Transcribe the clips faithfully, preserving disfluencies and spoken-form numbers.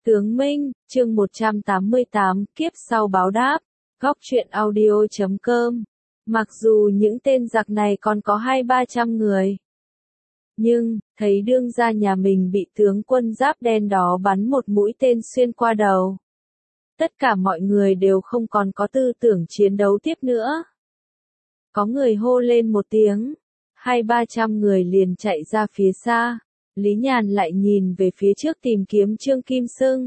Tướng Minh, chương một trăm tám mươi tám, kiếp sau báo đáp, góc truyện audio chấm com. Mặc dù những tên giặc này còn có hai ba trăm người, nhưng, thấy đương gia nhà mình bị tướng quân giáp đen đó bắn một mũi tên xuyên qua đầu. Tất cả mọi người đều không còn có tư tưởng chiến đấu tiếp nữa. Có người hô lên một tiếng, hai ba trăm người liền chạy ra phía xa. Lý Nhàn lại nhìn về phía trước tìm kiếm Trương Kim Xưng.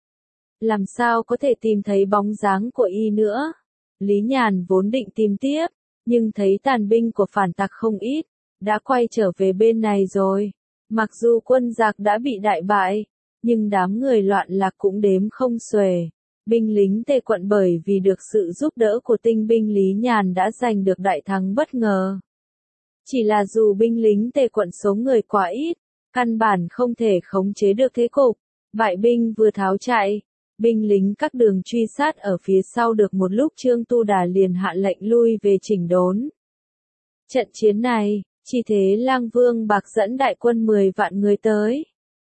Làm sao có thể tìm thấy bóng dáng của y nữa? Lý Nhàn vốn định tìm tiếp, nhưng thấy tàn binh của phản tặc không ít, đã quay trở về bên này rồi. Mặc dù quân giặc đã bị đại bại, nhưng đám người loạn lạc cũng đếm không xuể. Binh lính Tề quận bởi vì được sự giúp đỡ của tinh binh Lý Nhàn đã giành được đại thắng bất ngờ. Chỉ là dù binh lính Tề quận số người quá ít, căn bản không thể khống chế được thế cục. Bại binh vừa tháo chạy, binh lính các đường truy sát ở phía sau được một lúc Trương Tu Đà liền hạ lệnh lui về chỉnh đốn. Trận chiến này, chỉ thế Lang Vương Bạc dẫn đại quân mười vạn người tới.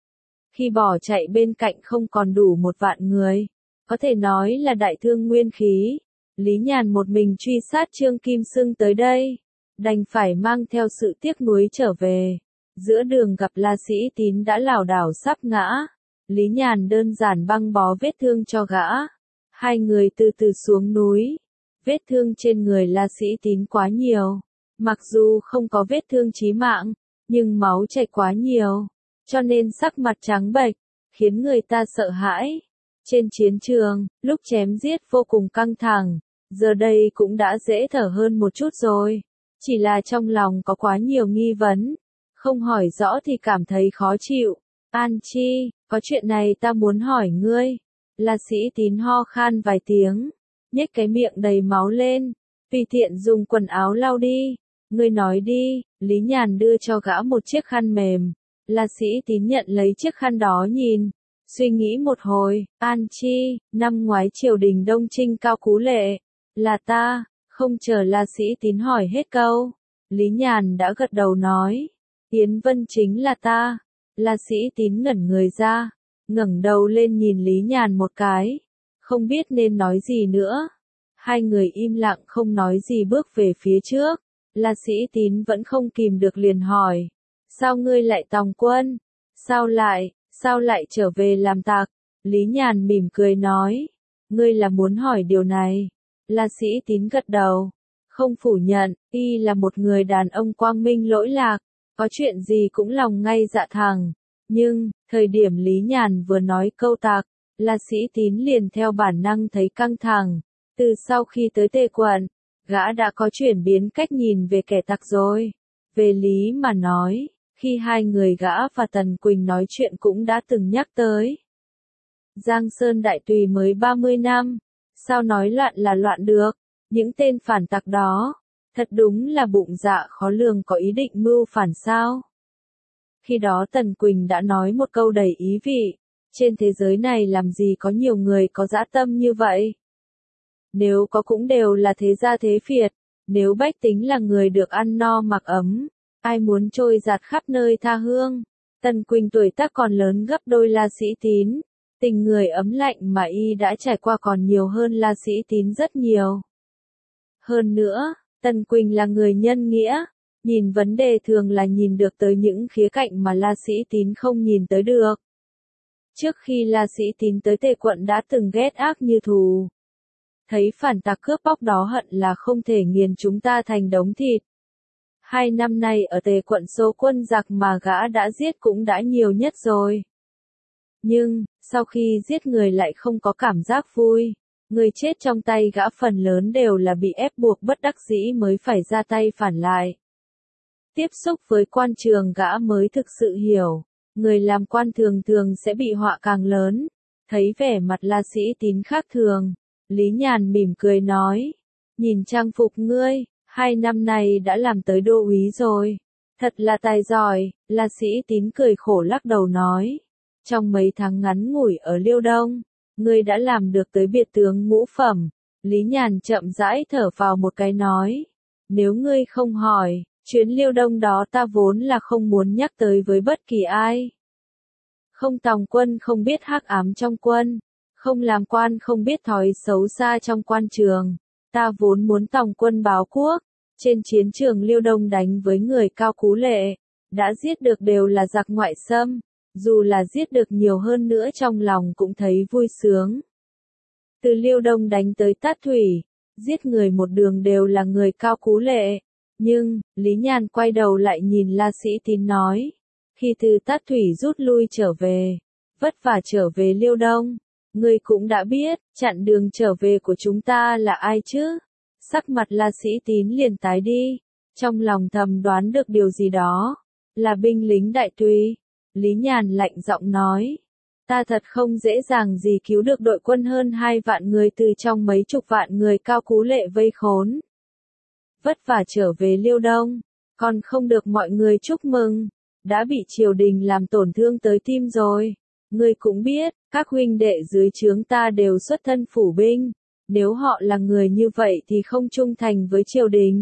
Khi bỏ chạy bên cạnh không còn đủ một vạn người, có thể nói là đại thương nguyên khí. Lý Nhàn một mình truy sát Trương Kim Xưng tới đây, đành phải mang theo sự tiếc nuối trở về. Giữa đường gặp La Sĩ Tín đã lảo đảo sắp ngã, Lý Nhàn đơn giản băng bó vết thương cho gã. Hai người từ từ xuống núi, vết thương trên người La Sĩ Tín quá nhiều, mặc dù không có vết thương chí mạng, nhưng máu chảy quá nhiều, cho nên sắc mặt trắng bệch, khiến người ta sợ hãi. Trên chiến trường, lúc chém giết vô cùng căng thẳng, giờ đây cũng đã dễ thở hơn một chút rồi, chỉ là trong lòng có quá nhiều nghi vấn. Không hỏi rõ thì cảm thấy khó chịu. An Chi, có chuyện này ta muốn hỏi ngươi. La Sĩ Tín ho khan vài tiếng, nhếch cái miệng đầy máu lên, tùy tiện dùng quần áo lau đi. Ngươi nói đi. Lý Nhàn đưa cho gã một chiếc khăn mềm. La Sĩ Tín nhận lấy chiếc khăn đó nhìn, suy nghĩ một hồi. An Chi, năm ngoái triều đình Đông Trinh Cao Cú Lệ, là ta. Không chờ La Sĩ Tín hỏi hết câu, Lý Nhàn đã gật đầu nói. Yến Vân chính là ta. La Sĩ Tín ngẩn người ra, ngẩng đầu lên nhìn Lý Nhàn một cái, không biết nên nói gì nữa. Hai người im lặng không nói gì bước về phía trước. La Sĩ Tín vẫn không kìm được liền hỏi, sao ngươi lại tòng quân? Sao lại, sao lại trở về làm tặc? Lý Nhàn mỉm cười nói, ngươi là muốn hỏi điều này. La Sĩ Tín gật đầu, không phủ nhận, y là một người đàn ông quang minh lỗi lạc. Có chuyện gì cũng lòng ngay dạ thẳng. Nhưng, thời điểm Lý Nhàn vừa nói câu tặc, La Sĩ Tín liền theo bản năng thấy căng thẳng. Từ sau khi tới Tề quận, gã đã có chuyển biến cách nhìn về kẻ tặc rồi. Về lý mà nói, khi hai người gã và Tần Quỳnh nói chuyện cũng đã từng nhắc tới. Giang Sơn Đại Tùy mới ba mươi năm, sao nói loạn là loạn được, những tên phản tặc đó. Thật đúng là bụng dạ khó lường, có ý định mưu phản sao? Khi đó Tần Quỳnh đã nói một câu đầy ý vị, trên thế giới này làm gì có nhiều người có dã tâm như vậy? Nếu có cũng đều là thế gia thế phiệt, nếu bách tính là người được ăn no mặc ấm, ai muốn trôi giạt khắp nơi tha hương? Tần Quỳnh tuổi tác còn lớn gấp đôi La Sĩ Tín, tình người ấm lạnh mà y đã trải qua còn nhiều hơn La Sĩ Tín rất nhiều. Hơn nữa, Tần Quỳnh là người nhân nghĩa, nhìn vấn đề thường là nhìn được tới những khía cạnh mà La Sĩ Tín không nhìn tới được. Trước khi La Sĩ Tín tới Tề quận đã từng ghét ác như thù. Thấy phản tặc cướp bóc đó hận là không thể nghiền chúng ta thành đống thịt. Hai năm nay ở Tề quận số quân giặc mà gã đã giết cũng đã nhiều nhất rồi. Nhưng, sau khi giết người lại không có cảm giác vui. Người chết trong tay gã phần lớn đều là bị ép buộc bất đắc dĩ mới phải ra tay phản lại. Tiếp xúc với quan trường gã mới thực sự hiểu, người làm quan thường thường sẽ bị họa càng lớn. Thấy vẻ mặt La Sĩ Tín khác thường, Lý Nhàn mỉm cười nói, nhìn trang phục ngươi, hai năm nay đã làm tới đô úy rồi. Thật là tài giỏi. La Sĩ Tín cười khổ lắc đầu nói, trong mấy tháng ngắn ngủi ở Liêu Đông, ngươi đã làm được tới biệt tướng ngũ phẩm. Lý Nhàn chậm rãi thở vào một cái nói, nếu ngươi không hỏi, chuyến Liêu Đông đó ta vốn là không muốn nhắc tới với bất kỳ ai. Không tòng quân không biết hắc ám trong quân, không làm quan không biết thói xấu xa trong quan trường. Ta vốn muốn tòng quân báo quốc, trên chiến trường Liêu Đông đánh với người Cao Cú Lệ, đã giết được đều là giặc ngoại xâm, dù là giết được nhiều hơn nữa trong lòng cũng thấy vui sướng. Từ Liêu Đông đánh tới Tát Thủy, giết người một đường đều là người Cao Cú Lệ, nhưng, Lý Nhàn quay đầu lại nhìn La Sĩ Tín nói, khi từ Tát Thủy rút lui trở về, vất vả trở về Liêu Đông, ngươi cũng đã biết, chặn đường trở về của chúng ta là ai chứ? Sắc mặt La Sĩ Tín liền tái đi, trong lòng thầm đoán được điều gì đó, là binh lính Đại Tùy. Lý Nhàn lạnh giọng nói, ta thật không dễ dàng gì cứu được đội quân hơn hai vạn người từ trong mấy chục vạn người Cao Cú Lệ vây khốn. Vất vả trở về Liêu Đông, còn không được mọi người chúc mừng, đã bị triều đình làm tổn thương tới tim rồi. Ngươi cũng biết, các huynh đệ dưới trướng ta đều xuất thân phủ binh, nếu họ là người như vậy thì không trung thành với triều đình.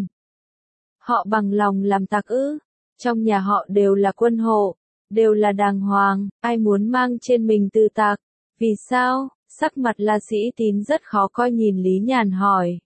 Họ bằng lòng làm tặc ư? Trong nhà họ đều là quân hộ, đều là đàng hoàng, ai muốn mang trên mình tư tặc? Vì sao? Sắc mặt La Sĩ Tín rất khó coi nhìn Lý Nhàn hỏi.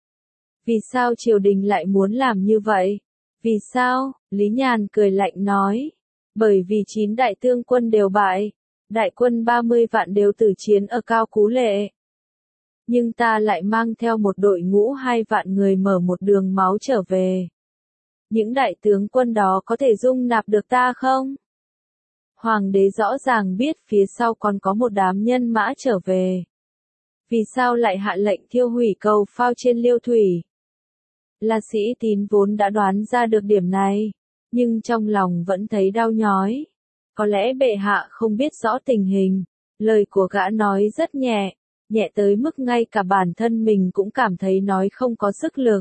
Vì sao triều đình lại muốn làm như vậy? Vì sao? Lý Nhàn cười lạnh nói. Bởi vì chín đại tướng quân đều bại, đại quân ba mươi vạn đều tử chiến ở Cao Cú Lệ. Nhưng ta lại mang theo một đội ngũ hai vạn người mở một đường máu trở về. Những đại tướng quân đó có thể dung nạp được ta không? Hoàng đế rõ ràng biết phía sau còn có một đám nhân mã trở về. Vì sao lại hạ lệnh thiêu hủy cầu phao trên Liêu Thủy? La Sĩ Tín vốn đã đoán ra được điểm này, nhưng trong lòng vẫn thấy đau nhói. Có lẽ bệ hạ không biết rõ tình hình, lời của gã nói rất nhẹ, nhẹ tới mức ngay cả bản thân mình cũng cảm thấy nói không có sức lực.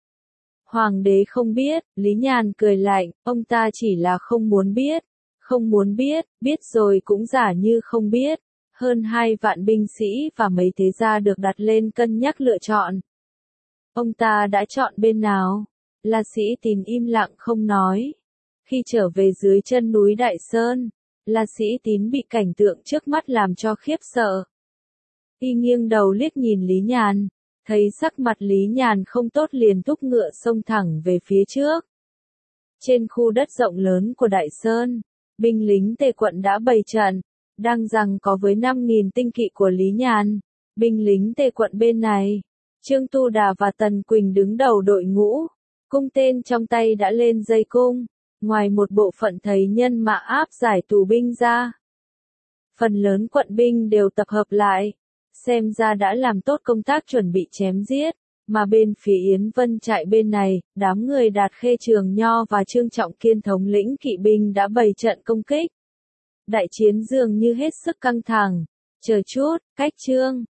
Hoàng đế không biết, Lý Nhàn cười lạnh, ông ta chỉ là không muốn biết, không muốn biết, biết rồi cũng giả như không biết. Hơn hai vạn binh sĩ và mấy thế gia được đặt lên cân nhắc lựa chọn. Ông ta đã chọn bên nào? La Sĩ Tín im lặng không nói. Khi trở về dưới chân núi Đại Sơn, La Sĩ Tín bị cảnh tượng trước mắt làm cho khiếp sợ. Y nghiêng đầu liếc nhìn Lý Nhàn, thấy sắc mặt Lý Nhàn không tốt liền thúc ngựa xông thẳng về phía trước. Trên khu đất rộng lớn của Đại Sơn, binh lính Tề quận đã bày trận, đang giằng có với năm nghìn tinh kỵ của Lý Nhàn. Binh lính Tề quận bên này, Trương Tu Đà và Tần Quỳnh đứng đầu đội ngũ, cung tên trong tay đã lên dây cung, ngoài một bộ phận thấy nhân mã áp giải tù binh ra. Phần lớn quận binh đều tập hợp lại, xem ra đã làm tốt công tác chuẩn bị chém giết, mà bên phía Yến Vân trại bên này, đám người Đạt Khê Trường Nho và Trương Trọng Kiên thống lĩnh kỵ binh đã bày trận công kích. Đại chiến dường như hết sức căng thẳng, chờ chút, cách Trương